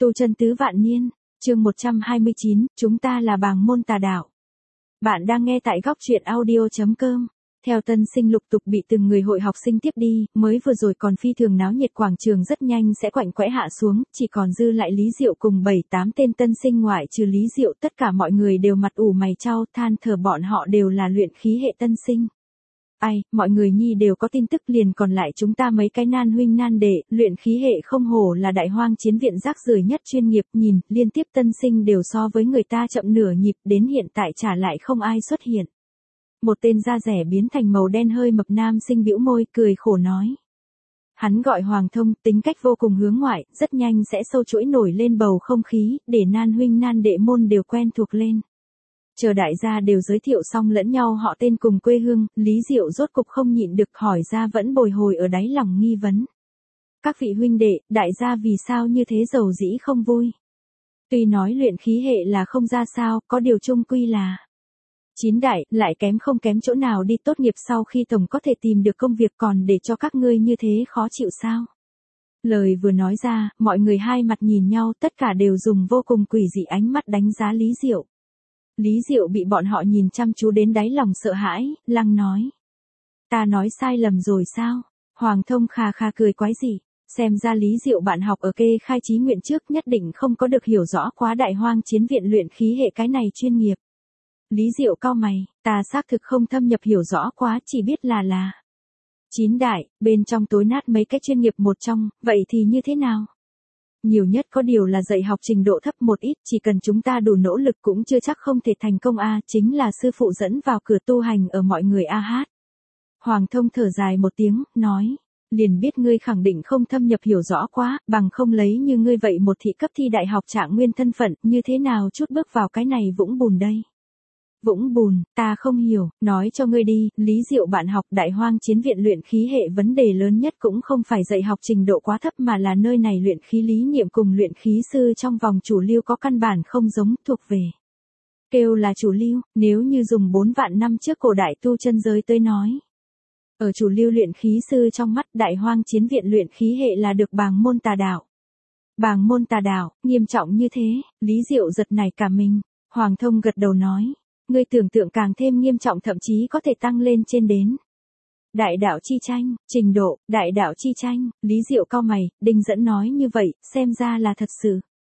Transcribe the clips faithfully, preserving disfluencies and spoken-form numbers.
Tu chân tứ vạn niên, chương một trăm hai mươi chín, chúng ta là bàng môn tà đạo. Bạn đang nghe tại góc truyện audio chấm com. Theo tân sinh lục tục bị từng người hội học sinh tiếp đi, mới vừa rồi còn phi thường náo nhiệt quảng trường rất nhanh sẽ quạnh quẽ hạ xuống, chỉ còn dư lại Lý Diệu cùng bảy tám tên tân sinh, ngoại trừ Lý Diệu tất cả mọi người đều mặt ủ mày chau, than thở bọn họ đều là luyện khí hệ tân sinh. Ai, mọi người nhi đều có tin tức, liền còn lại chúng ta mấy cái nan huynh nan đệ, luyện khí hệ không hổ là đại hoang chiến viện rác rưởi nhất chuyên nghiệp, nhìn, liên tiếp tân sinh đều so với người ta chậm nửa nhịp, đến hiện tại trả lại không ai xuất hiện. Một tên da rẻ biến thành màu đen hơi mập nam sinh bĩu môi, cười khổ nói. Hắn gọi Hoàng Thông, tính cách vô cùng hướng ngoại, rất nhanh sẽ sâu chuỗi nổi lên bầu không khí, để nan huynh nan đệ môn đều quen thuộc lên. Chờ đại gia đều giới thiệu xong lẫn nhau họ tên cùng quê hương, Lý Diệu rốt cục không nhịn được hỏi ra vẫn bồi hồi ở đáy lòng nghi vấn. Các vị huynh đệ, đại gia vì sao như thế dầu dĩ không vui? Tuy nói luyện khí hệ là không ra sao, có điều chung quy là chín đại, lại kém không kém chỗ nào đi, tốt nghiệp sau khi tổng có thể tìm được công việc, còn để cho các ngươi như thế khó chịu sao? Lời vừa nói ra, mọi người hai mặt nhìn nhau, tất cả đều dùng vô cùng quỷ dị ánh mắt đánh giá Lý Diệu. Lý Diệu bị bọn họ nhìn chăm chú đến đáy lòng sợ hãi, lăng nói. Ta nói sai lầm rồi sao? Hoàng Thông kha kha cười quái dị, xem ra Lý Diệu bạn học ở kê khai chí nguyện trước nhất định không có được hiểu rõ quá đại hoang chiến viện luyện khí hệ cái này chuyên nghiệp. Lý Diệu cau mày, ta xác thực không thâm nhập hiểu rõ quá, chỉ biết là là chín đại, bên trong tối nát mấy cái chuyên nghiệp một trong, vậy thì như thế nào? Nhiều nhất có điều là dạy học trình độ thấp một ít, chỉ cần chúng ta đủ nỗ lực cũng chưa chắc không thể thành công a, chính là sư phụ dẫn vào cửa tu hành ở mọi người a hát. Hoàng Thông thở dài một tiếng, nói, liền biết ngươi khẳng định không thâm nhập hiểu rõ quá, bằng không lấy như ngươi vậy một thị cấp thi đại học trạng nguyên thân phận, như thế nào chút bước vào cái này vũng bùn đây? Vũng bùn, ta không hiểu, nói cho ngươi đi, Lý Diệu bạn học đại hoang chiến viện luyện khí hệ vấn đề lớn nhất cũng không phải dạy học trình độ quá thấp, mà là nơi này luyện khí lý niệm cùng luyện khí sư trong vòng chủ lưu có căn bản không giống, thuộc về kêu là chủ lưu, nếu như dùng bốn vạn năm trước cổ đại tu chân giới tới nói. Ở chủ lưu luyện khí sư trong mắt, đại hoang chiến viện luyện khí hệ là được bàng môn tà đạo. Bàng môn tà đạo, nghiêm trọng như thế, Lý Diệu giật nảy cả mình. Hoàng Thông gật đầu nói. Ngươi tưởng tượng càng thêm nghiêm trọng, thậm chí có thể tăng lên trên đến đại đạo chi tranh, trình độ, đại đạo chi tranh. Lý Diệu cau mày, Đinh Dẫn nói như vậy, xem ra là thật sự.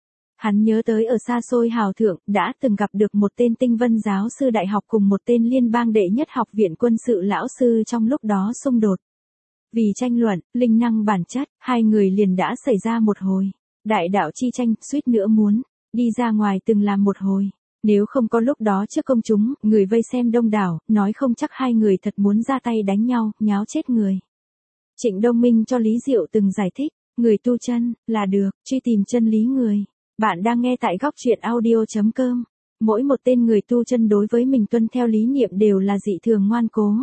Hắn nhớ tới ở xa xôi hào thượng, đã từng gặp được một tên tinh vân giáo sư đại học cùng một tên liên bang đệ nhất học viện quân sự lão sư trong lúc đó xung đột. Vì tranh luận, linh năng bản chất, hai người liền đã xảy ra một hồi. Đại đạo chi tranh, suýt nữa muốn đi ra ngoài từng làm một hồi. Nếu không có lúc đó trước công chúng, người vây xem đông đảo, nói không chắc hai người thật muốn ra tay đánh nhau, nháo chết người. Trịnh Đông Minh cho Lý Diệu từng giải thích, người tu chân, là được, truy tìm chân lý người. Bạn đang nghe tại góc truyện audio chấm com. Mỗi một tên người tu chân đối với mình tuân theo lý niệm đều là dị thường ngoan cố.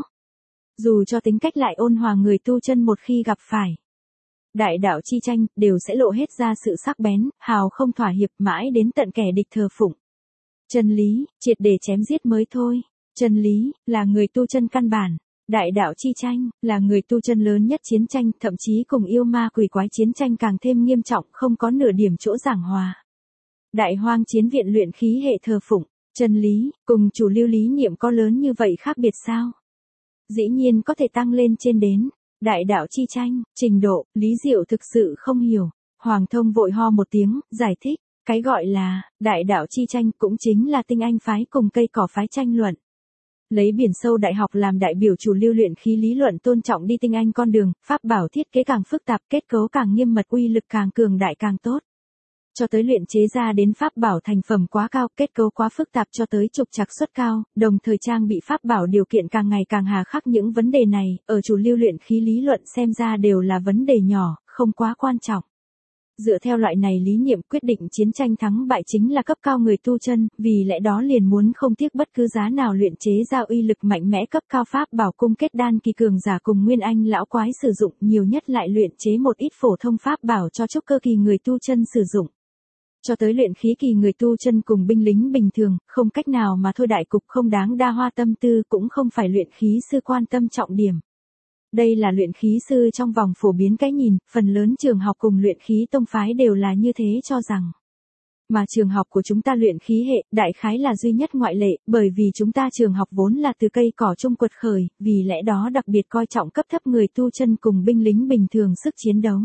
Dù cho tính cách lại ôn hòa, người tu chân một khi gặp phải đại đạo chi tranh, đều sẽ lộ hết ra sự sắc bén, hào không thỏa hiệp, mãi đến tận kẻ địch thờ phụng chân lý, triệt để chém giết mới thôi. Chân lý, là người tu chân căn bản. Đại đạo chi tranh, là người tu chân lớn nhất chiến tranh, thậm chí cùng yêu ma quỷ quái chiến tranh càng thêm nghiêm trọng, không có nửa điểm chỗ giảng hòa. Đại hoang chiến viện luyện khí hệ thờ phụng chân lý, cùng chủ lưu lý niệm có lớn như vậy khác biệt sao? Dĩ nhiên có thể tăng lên trên đến đại đạo chi tranh, trình độ. Lý Diệu thực sự không hiểu. Hoàng Thông vội ho một tiếng, giải thích. Cái gọi là đại đạo chi tranh cũng chính là tinh anh phái cùng cây cỏ phái tranh luận. Lấy biển sâu đại học làm đại biểu, chủ lưu luyện khí lý luận tôn trọng đi tinh anh con đường, pháp bảo thiết kế càng phức tạp, kết cấu càng nghiêm mật, uy lực càng cường đại càng tốt. Cho tới luyện chế ra đến pháp bảo thành phẩm quá cao, kết cấu quá phức tạp, cho tới trục trặc suất cao, đồng thời trang bị pháp bảo điều kiện càng ngày càng hà khắc. Những vấn đề này, ở chủ lưu luyện khí lý luận xem ra đều là vấn đề nhỏ, không quá quan trọng. Dựa theo loại này lý niệm, quyết định chiến tranh thắng bại chính là cấp cao người tu chân, vì lẽ đó liền muốn không tiếc bất cứ giá nào luyện chế ra uy lực mạnh mẽ cấp cao pháp bảo cung kết đan kỳ cường giả cùng nguyên anh lão quái sử dụng, nhiều nhất lại luyện chế một ít phổ thông pháp bảo cho trúc cơ kỳ người tu chân sử dụng. Cho tới luyện khí kỳ người tu chân cùng binh lính bình thường, không cách nào mà thôi, đại cục không đáng đa hoa tâm tư, cũng không phải luyện khí sư quan tâm trọng điểm. Đây là luyện khí sư trong vòng phổ biến cái nhìn, phần lớn trường học cùng luyện khí tông phái đều là như thế cho rằng. Mà trường học của chúng ta luyện khí hệ, đại khái là duy nhất ngoại lệ, bởi vì chúng ta trường học vốn là từ cây cỏ chung quật khởi, vì lẽ đó đặc biệt coi trọng cấp thấp người tu chân cùng binh lính bình thường sức chiến đấu.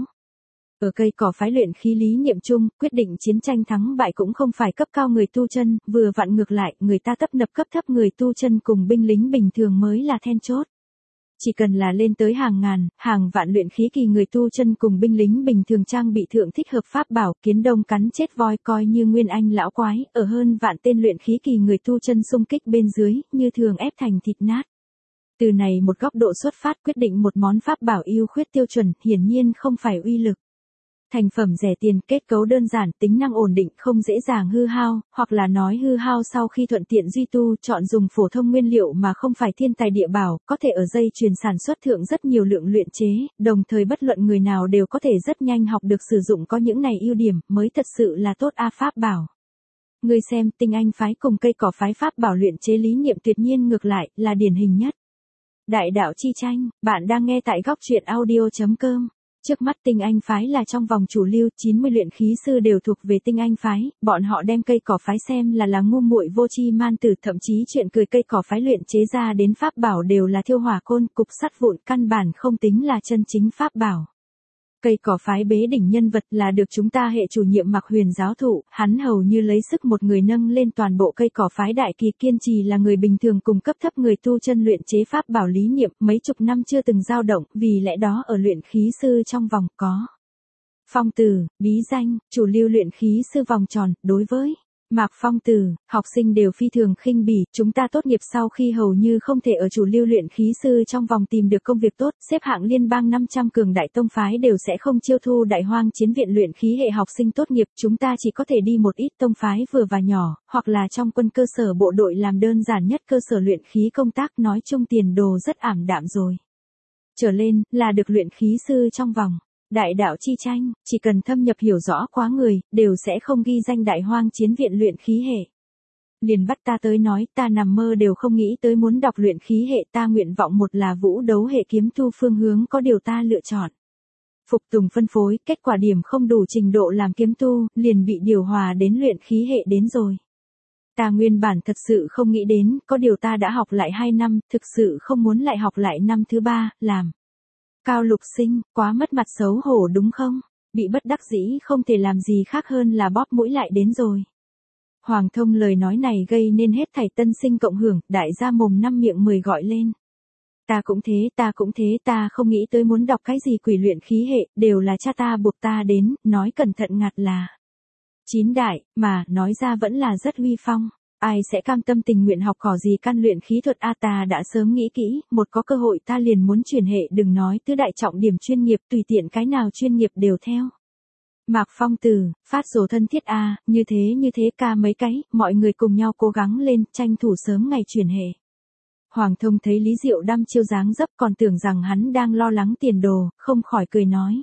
Ở cây cỏ phái luyện khí lý niệm chung, quyết định chiến tranh thắng bại cũng không phải cấp cao người tu chân, vừa vặn ngược lại, người ta tấp nập cấp thấp người tu chân cùng binh lính bình thường mới là then chốt. Chỉ cần là lên tới hàng ngàn, hàng vạn luyện khí kỳ người tu chân cùng binh lính bình thường trang bị thượng thích hợp pháp bảo, kiến đông cắn chết voi coi như nguyên anh lão quái, ở hơn vạn tên luyện khí kỳ người tu chân xung kích bên dưới, như thường ép thành thịt nát. Từ này một góc độ xuất phát quyết định một món pháp bảo ưu khuyết tiêu chuẩn, hiển nhiên không phải uy lực. Thành phẩm rẻ tiền, kết cấu đơn giản, tính năng ổn định, không dễ dàng hư hao, hoặc là nói hư hao sau khi thuận tiện duy tu, chọn dùng phổ thông nguyên liệu mà không phải thiên tài địa bảo, có thể ở dây chuyền sản xuất thượng rất nhiều lượng luyện chế, đồng thời bất luận người nào đều có thể rất nhanh học được sử dụng, có những này ưu điểm, mới thật sự là tốt a pháp bảo. Người xem, tinh anh phái cùng cây cỏ phái pháp bảo luyện chế lý niệm tuyệt nhiên ngược lại, là điển hình nhất. Đại đạo chi tranh, bạn đang nghe tại góc truyện audio chấm com. Trước mắt tinh anh phái là trong vòng chủ lưu, chín mươi luyện khí sư đều thuộc về tinh anh phái, bọn họ đem cây cỏ phái xem là là ngu muội vô tri man tử, thậm chí chuyện cười cây cỏ phái luyện chế ra đến pháp bảo đều là thiêu hỏa côn, cục sắt vụn, căn bản không tính là chân chính pháp bảo. Cây cỏ phái bế đỉnh nhân vật là được chúng ta hệ chủ nhiệm Mạc Huyền giáo thụ, hắn hầu như lấy sức một người nâng lên toàn bộ cây cỏ phái đại kỳ, kiên trì là người bình thường cùng cấp thấp người tu chân luyện chế pháp bảo lý niệm, mấy chục năm chưa từng dao động, vì lẽ đó ở luyện khí sư trong vòng có phong từ, bí danh, chủ lưu luyện khí sư vòng tròn, đối với Mạc Phong Từ, học sinh đều phi thường khinh bỉ, chúng ta tốt nghiệp sau khi hầu như không thể ở chủ lưu luyện khí sư trong vòng tìm được công việc tốt, xếp hạng liên bang năm trăm cường đại tông phái đều sẽ không chiêu thu đại hoang chiến viện luyện khí hệ học sinh tốt nghiệp, chúng ta chỉ có thể đi một ít tông phái vừa và nhỏ, hoặc là trong quân cơ sở bộ đội làm đơn giản nhất cơ sở luyện khí công tác, nói chung tiền đồ rất ảm đạm rồi. Trở lên, là được luyện khí sư trong vòng. Đại đạo chi tranh, chỉ cần thâm nhập hiểu rõ quá người, đều sẽ không ghi danh đại hoang chiến viện luyện khí hệ. Liền bắt ta tới nói, ta nằm mơ đều không nghĩ tới muốn đọc luyện khí hệ, ta nguyện vọng một là vũ đấu hệ kiếm tu phương hướng có điều ta lựa chọn. Phục tùng phân phối, kết quả điểm không đủ trình độ làm kiếm tu, liền bị điều hòa đến luyện khí hệ đến rồi. Ta nguyên bản thật sự không nghĩ đến, có điều ta đã học lại hai năm, thực sự không muốn lại học lại năm thứ ba, làm. Cao Lục Sinh, quá mất mặt xấu hổ đúng không? Bị bất đắc dĩ không thể làm gì khác hơn là bóp mũi lại đến rồi. Hoàng Thông lời nói này gây nên hết thảy tân sinh cộng hưởng, đại gia mồm năm miệng mười gọi lên. Ta cũng thế, ta cũng thế, ta không nghĩ tới muốn đọc cái gì quỷ luyện khí hệ, đều là cha ta buộc ta đến, nói cẩn thận ngặt là chín đại, mà, nói ra vẫn là rất uy phong. Ai sẽ cam tâm tình nguyện học cỏ gì căn luyện khí thuật a ta đã sớm nghĩ kỹ, một có cơ hội ta liền muốn chuyển hệ, đừng nói tứ đại trọng điểm chuyên nghiệp, tùy tiện cái nào chuyên nghiệp đều theo. Mạc Phong Từ, phát rồ thân thiết a, như thế như thế ca mấy cái, mọi người cùng nhau cố gắng lên, tranh thủ sớm ngày chuyển hệ. Hoàng Thông thấy Lý Diệu đăm chiêu dáng dấp còn tưởng rằng hắn đang lo lắng tiền đồ, không khỏi cười nói.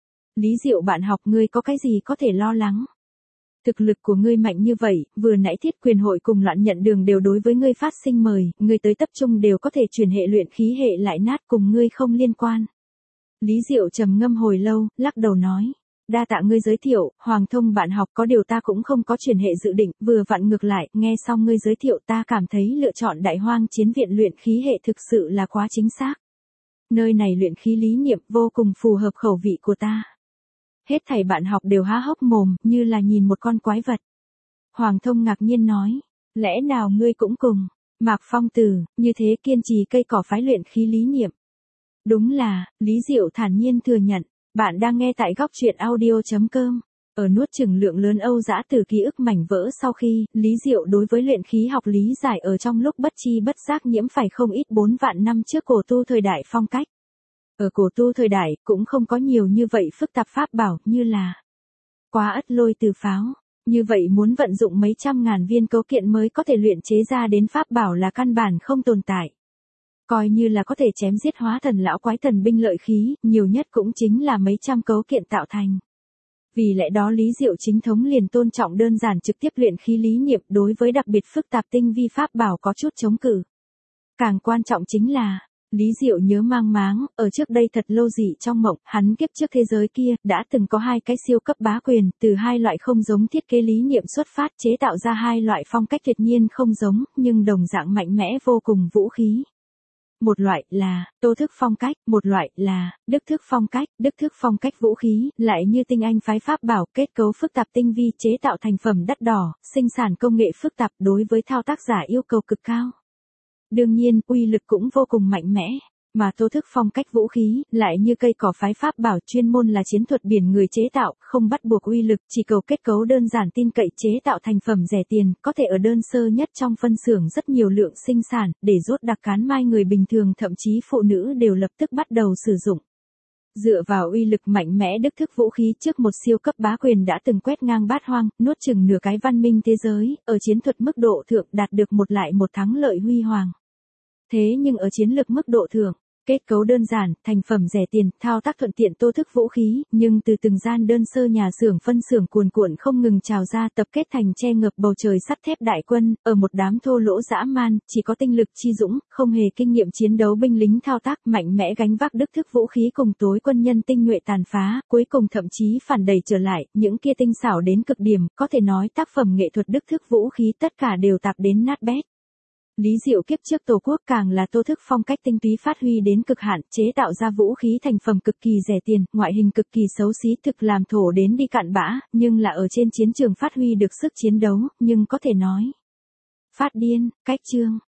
Lý Diệu bạn học ngươi có cái gì có thể lo lắng? Thực lực của ngươi mạnh như vậy, vừa nãy thiết quyền hội cùng loạn nhận đường đều đối với ngươi phát sinh mời, ngươi tới tập trung đều có thể chuyển hệ luyện khí hệ lại nát cùng ngươi không liên quan. Lý Diệu trầm ngâm hồi lâu, lắc đầu nói. Đa tạ ngươi giới thiệu, Hoàng Thông bạn học có điều ta cũng không có chuyển hệ dự định, vừa vặn ngược lại, nghe xong ngươi giới thiệu ta cảm thấy lựa chọn đại hoang chiến viện luyện khí hệ thực sự là quá chính xác. Nơi này luyện khí lý niệm vô cùng phù hợp khẩu vị của ta. Hết thảy bạn học đều há hốc mồm, như là nhìn một con quái vật. Hoàng Thông ngạc nhiên nói, lẽ nào ngươi cũng cùng, Mạc Phong Từ, như thế kiên trì cây cỏ phái luyện khí lý niệm. Đúng là, Lý Diệu thản nhiên thừa nhận, bạn đang nghe tại góc truyện audio chấm com. Ở nuốt chửng lượng lớn Âu dã từ ký ức mảnh vỡ sau khi, Lý Diệu đối với luyện khí học lý giải ở trong lúc bất chi bất giác nhiễm phải không ít bốn vạn năm trước cổ tu thời đại phong cách. Ở cổ tu thời đại, cũng không có nhiều như vậy phức tạp pháp bảo, như là quá ất lôi từ pháo. Như vậy muốn vận dụng mấy trăm ngàn viên cấu kiện mới có thể luyện chế ra đến pháp bảo là căn bản không tồn tại. Coi như là có thể chém giết hóa thần lão quái thần binh lợi khí, nhiều nhất cũng chính là mấy trăm cấu kiện tạo thành. Vì lẽ đó Lý Diệu chính thống liền tôn trọng đơn giản trực tiếp luyện khí lý niệm, đối với đặc biệt phức tạp tinh vi pháp bảo có chút chống cự. Càng quan trọng chính là, Lý Diệu nhớ mang máng, ở trước đây thật lâu dị trong mộng, hắn kiếp trước thế giới kia, đã từng có hai cái siêu cấp bá quyền, từ hai loại không giống thiết kế lý niệm xuất phát chế tạo ra hai loại phong cách tuyệt nhiên không giống, nhưng đồng dạng mạnh mẽ vô cùng vũ khí. Một loại là Tô thức phong cách, một loại là Đức thức phong cách. Đức thức phong cách vũ khí, lại như tinh anh phái pháp bảo, kết cấu phức tạp tinh vi chế tạo thành phẩm đắt đỏ, sinh sản công nghệ phức tạp đối với thao tác giả yêu cầu cực cao. Đương nhiên, uy lực cũng vô cùng mạnh mẽ. Mà Tô thức phong cách vũ khí, lại như cây cỏ phái pháp bảo chuyên môn là chiến thuật biển người chế tạo, không bắt buộc uy lực, chỉ cầu kết cấu đơn giản tin cậy chế tạo thành phẩm rẻ tiền, có thể ở đơn sơ nhất trong phân xưởng rất nhiều lượng sinh sản, để rốt đặc cán mai người bình thường thậm chí phụ nữ đều lập tức bắt đầu sử dụng. Dựa vào uy lực mạnh mẽ đức thức vũ khí trước một siêu cấp bá quyền đã từng quét ngang bát hoang, nuốt chừng nửa cái văn minh thế giới, ở chiến thuật mức độ thượng đạt được một lại một thắng lợi huy hoàng. Thế nhưng ở chiến lược mức độ thượng, kết cấu đơn giản, thành phẩm rẻ tiền, thao tác thuận tiện Tô thức vũ khí, nhưng từ từng gian đơn sơ nhà xưởng phân xưởng cuồn cuộn không ngừng trào ra tập kết thành che ngập bầu trời sắt thép đại quân, ở một đám thô lỗ dã man, chỉ có tinh lực chi dũng, không hề kinh nghiệm chiến đấu binh lính thao tác mạnh mẽ gánh vác đức thức vũ khí cùng tối quân nhân tinh nhuệ tàn phá, cuối cùng thậm chí phản đẩy trở lại, những kia tinh xảo đến cực điểm, có thể nói tác phẩm nghệ thuật đức thức vũ khí tất cả đều tạp đến nát bét. Lý Diệu kiếp trước Tổ quốc càng là Tô thức phong cách tinh túy phát huy đến cực hạn, chế tạo ra vũ khí thành phẩm cực kỳ rẻ tiền, ngoại hình cực kỳ xấu xí, thực làm thổ đến đi cạn bã, nhưng là ở trên chiến trường phát huy được sức chiến đấu, nhưng có thể nói phát điên, cách chương.